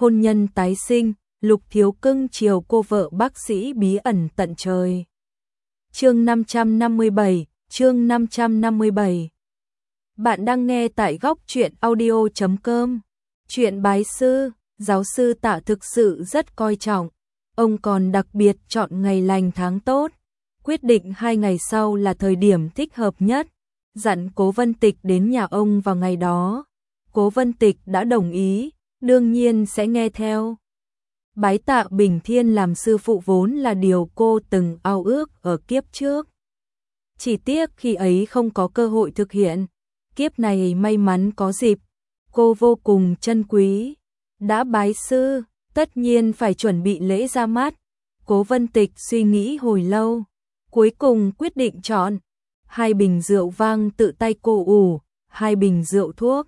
hôn nhân tái sinh, Lục Thiếu Cưng chiều cô vợ bác sĩ bí ẩn tận trời. Chương 557, chương 557. Bạn đang nghe tại góc truyện audio.com. Chuyện bái sư, giáo sư Tạ thực sự rất coi trọng. Ông còn đặc biệt chọn ngày lành tháng tốt. Quyết định 2 ngày sau là thời điểm thích hợp nhất. Dặn Cố Vân Tịch đến nhà ông vào ngày đó. Cố Vân Tịch đã đồng ý, đương nhiên sẽ nghe theo. Bái Tạ Bình Thiên làm sư phụ vốn là điều cô từng ao ước ở kiếp trước. Chỉ tiếc khi ấy không có cơ hội thực hiện. Kiếp này may mắn có dịp, cô vô cùng trân quý. Đã bái sư, tất nhiên phải chuẩn bị lễ ra mắt. Cố Vân Tịch suy nghĩ hồi lâu, cuối cùng quyết định chọn 2 bình rượu vang tự tay cô ủ, 2 bình rượu thuốc,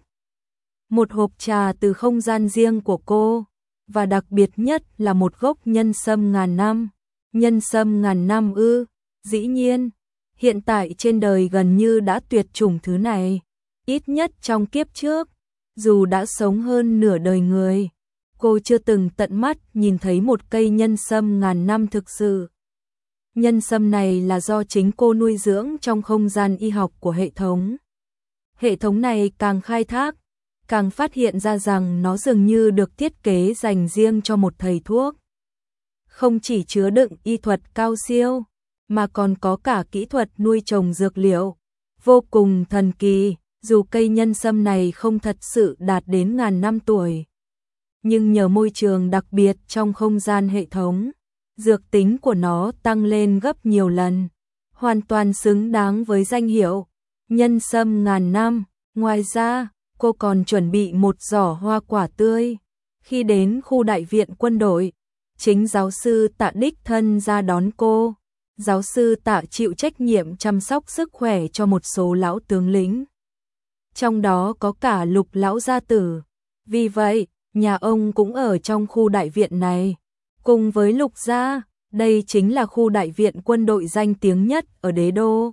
1 hộp trà từ không gian riêng của cô, và đặc biệt nhất là 1 gốc nhân sâm ngàn năm. Nhân sâm ngàn năm ư? Dĩ nhiên, hiện tại trên đời gần như đã tuyệt chủng thứ này, ít nhất trong kiếp trước, dù đã sống hơn nửa đời người, cô chưa từng tận mắt nhìn thấy một cây nhân sâm ngàn năm thực sự. Nhân sâm này là do chính cô nuôi dưỡng trong không gian y học của hệ thống. Hệ thống này càng khai thác, càng phát hiện ra rằng nó dường như được thiết kế dành riêng cho một thầy thuốc. Không chỉ chứa đựng y thuật cao siêu, mà còn có cả kỹ thuật nuôi trồng dược liệu, vô cùng thần kỳ, dù cây nhân sâm này không thật sự đạt đến ngàn năm tuổi. Nhưng nhờ môi trường đặc biệt trong không gian hệ thống, dược tính của nó tăng lên gấp nhiều lần, hoàn toàn xứng đáng với danh hiệu nhân sâm ngàn năm. Ngoài ra, cô còn chuẩn bị 1 giỏ hoa quả tươi. Khi đến khu đại viện quân đội, chính giáo sư Tạ đích thân ra đón cô. Giáo sư Tạ chịu trách nhiệm chăm sóc sức khỏe cho một số lão tướng lĩnh, trong đó có cả Lục lão gia tử. Vì vậy, nhà ông cũng ở trong khu đại viện này. Cùng với Lục gia, đây chính là khu đại viện quân đội danh tiếng nhất ở đế đô.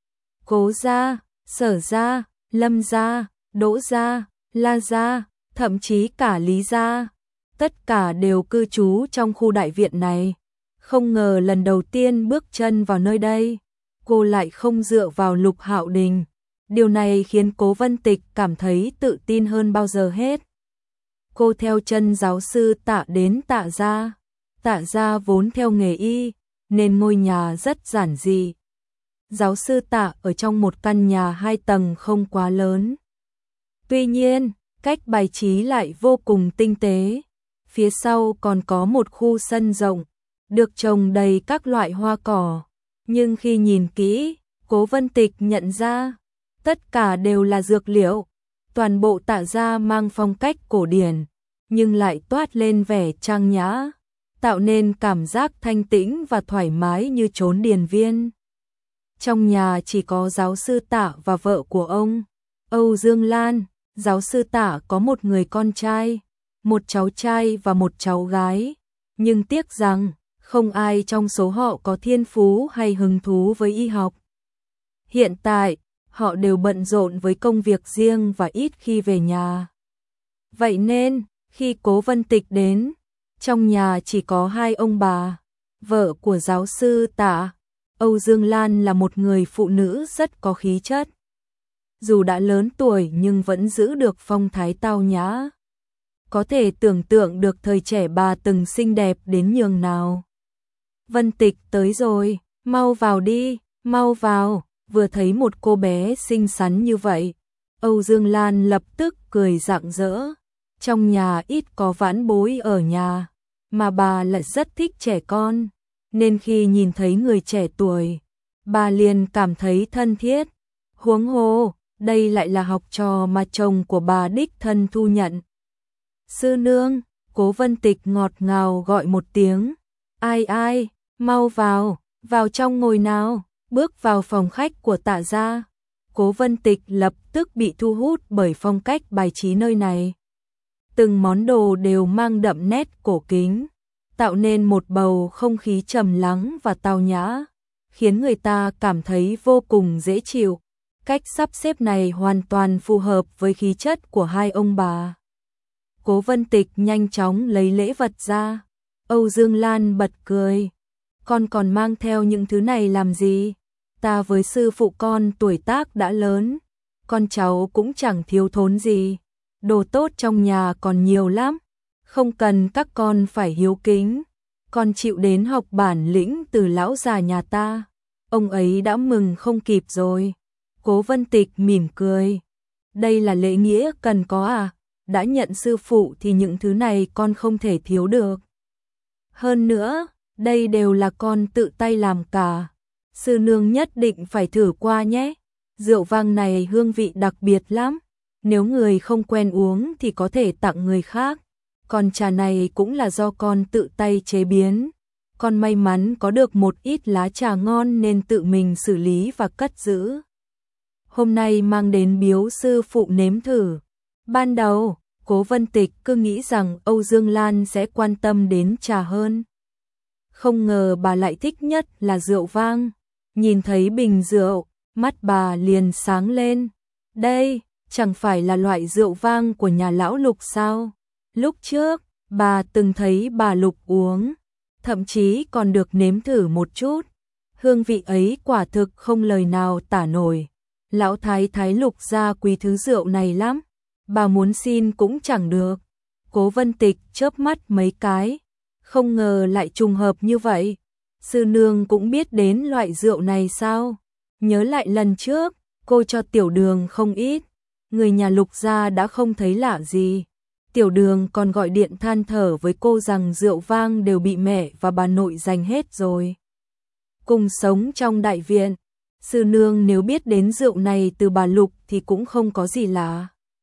Cố gia, Sở gia, Lâm gia, Đỗ gia, La gia, thậm chí cả Lý gia, tất cả đều cư trú trong khu đại viện này. Không ngờ lần đầu tiên bước chân vào nơi đây, cô lại không dựa vào Lục Hạo Đình. Điều này khiến Cố Vân Tịch cảm thấy tự tin hơn bao giờ hết. Cô theo chân giáo sư Tạ đến Tạ gia. Tạ gia vốn theo nghề y, nên ngôi nhà rất giản dị. Giáo sư Tạ ở trong một căn nhà 2 tầng không quá lớn. Tuy nhiên, cách bài trí lại vô cùng tinh tế. Phía sau còn có một khu sân rộng, được trồng đầy các loại hoa cỏ. Nhưng khi nhìn kỹ, Cố Vân Tịch nhận ra, tất cả đều là dược liệu. Toàn bộ Tạ gia mang phong cách cổ điển, nhưng lại toát lên vẻ trang nhã, tạo nên cảm giác thanh tĩnh và thoải mái như chốn điền viên. Trong nhà chỉ có giáo sư Tạ và vợ của ông, Âu Dương Lan. Giáo sư Tạ có 1 người con trai, 1 cháu trai và 1 cháu gái, nhưng tiếc rằng không ai trong số họ có thiên phú hay hứng thú với y học. Hiện tại, họ đều bận rộn với công việc riêng và ít khi về nhà. Vậy nên, khi Cố Vân Tịch đến, trong nhà chỉ có 2 ông bà. Vợ của giáo sư Tạ, Âu Dương Lan, là một người phụ nữ rất có khí chất. Dù đã lớn tuổi nhưng vẫn giữ được phong thái tao nhã. Có thể tưởng tượng được thời trẻ bà từng xinh đẹp đến nhường nào. Vân Tịch tới rồi, mau vào đi, mau vào. Vừa thấy một cô bé xinh xắn như vậy, Âu Dương Lan lập tức cười rạng rỡ. Trong nhà ít có vãn bối ở nhà, mà bà lại rất thích trẻ con, nên khi nhìn thấy người trẻ tuổi, bà liền cảm thấy thân thiết. Huống hồ, đây lại là học trò mà chồng của bà đích thân thu nhận. Sư nương, Cố Vân Tịch ngọt ngào gọi một tiếng. Ai ai, mau vào, vào trong ngồi nào. Bước vào phòng khách của Tạ gia, Cố Vân Tịch lập tức bị thu hút bởi phong cách bài trí nơi này. Từng món đồ đều mang đậm nét cổ kính, tạo nên một bầu không khí trầm lắng và tao nhã, khiến người ta cảm thấy vô cùng dễ chịu. Cách sắp xếp này hoàn toàn phù hợp với khí chất của 2 ông bà. Cố Vân Tịch nhanh chóng lấy lễ vật ra. Âu Dương Lan bật cười. Con còn mang theo những thứ này làm gì? Ta với sư phụ con tuổi tác đã lớn, con cháu cũng chẳng thiếu thốn gì. Đồ tốt trong nhà còn nhiều lắm, không cần các con phải hiếu kính. Con chịu đến học bản lĩnh từ lão già nhà ta, ông ấy đã mừng không kịp rồi. Cố Vân Tịch mỉm cười. Đây là lễ nghĩa cần có à? Đã nhận sư phụ thì những thứ này con không thể thiếu được. Hơn nữa, đây đều là con tự tay làm cả. Sư nương nhất định phải thử qua nhé. Rượu vang này hương vị đặc biệt lắm. Nếu người không quen uống thì có thể tặng người khác. Còn trà này cũng là do con tự tay chế biến. Con may mắn có được một ít lá trà ngon nên tự mình xử lý và cất giữ. Hôm nay mang đến biếu sư phụ nếm thử. Ban đầu, Cố Vân Tịch cứ nghĩ rằng Âu Dương Lan sẽ quan tâm đến trà hơn. Không ngờ bà lại thích nhất là rượu vang. Nhìn thấy bình rượu, mắt bà liền sáng lên. Đây, chẳng phải là loại rượu vang của nhà lão Lục sao? Lúc trước, bà từng thấy bà Lục uống, thậm chí còn được nếm thử một chút. Hương vị ấy quả thực không lời nào tả nổi. Lão thái Lục gia quý thứ rượu này lắm, bà muốn xin cũng chẳng được. Cố Vân Tịch chớp mắt mấy cái, không ngờ lại trùng hợp như vậy. Sư nương cũng biết đến loại rượu này sao? Nhớ lại lần trước, cô cho Tiểu Đường không ít, người nhà Lục gia đã không thấy lạ gì. Tiểu Đường còn gọi điện than thở với cô rằng rượu vang đều bị mẹ và bà nội giành hết rồi. Cùng sống trong đại viện, sư nương nếu biết đến rượu này từ bà Lục thì cũng không có gì lạ.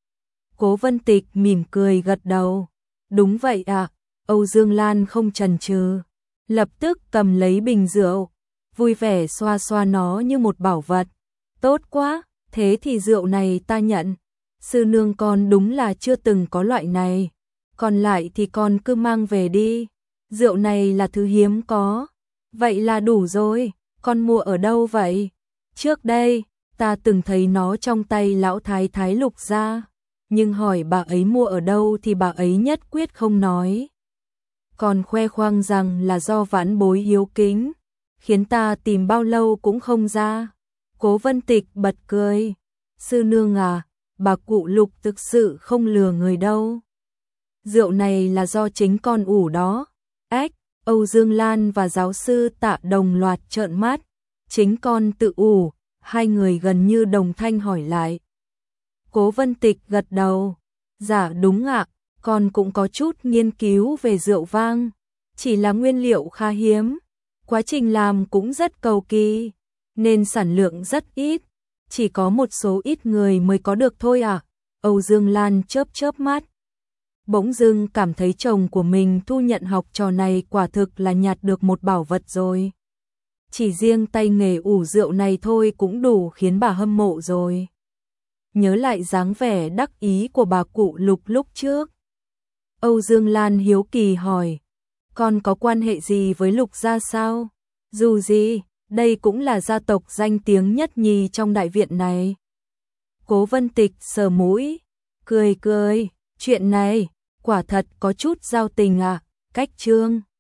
Cố Vân Tịch mỉm cười gật đầu. Đúng vậy ạ. Âu Dương Lan không chần chừ, lập tức cầm lấy bình rượu, vui vẻ xoa xoa nó như một bảo vật. Tốt quá, thế thì rượu này ta nhận. Sư nương con đúng là chưa từng có loại này, còn lại thì con cứ mang về đi. Rượu này là thứ hiếm có. Vậy là đủ rồi, con mua ở đâu vậy? Trước đây, ta từng thấy nó trong tay lão thái Lục gia, nhưng hỏi bà ấy mua ở đâu thì bà ấy nhất quyết không nói. Còn khoe khoang rằng là do vãn bối hiếu kính, khiến ta tìm bao lâu cũng không ra. Cố Vân Tịch bật cười. Sư nương à, bà cụ Lục thực sự không lừa người đâu. Rượu này là do chính con ủ đó. Ếch, Âu Dương Lan và giáo sư Tạ đồng loạt trợn mắt. Chính con tự ủ, hai người gần như đồng thanh hỏi lại. Cố Vân Tịch gật đầu. Dạ đúng ạ, con cũng có chút nghiên cứu về rượu vang. Chỉ là nguyên liệu khá hiếm, quá trình làm cũng rất cầu kỳ, nên sản lượng rất ít. Chỉ có một số ít người mới có được thôi ạ. Âu Dương Lan chớp mắt. Bỗng dưng cảm thấy chồng của mình thu nhận học trò này quả thực là nhặt được một bảo vật rồi. Chỉ riêng tay nghề ủ rượu này thôi cũng đủ khiến bà hâm mộ rồi. Nhớ lại dáng vẻ đắc ý của bà cụ Lục lúc trước, Âu Dương Lan hiếu kỳ hỏi, con có quan hệ gì với Lục gia sao? Dù gì, đây cũng là gia tộc danh tiếng nhất nhì trong đại viện này. Cố Vân Tịch sờ mũi, cười, chuyện này quả thật có chút giao tình à. Cách chương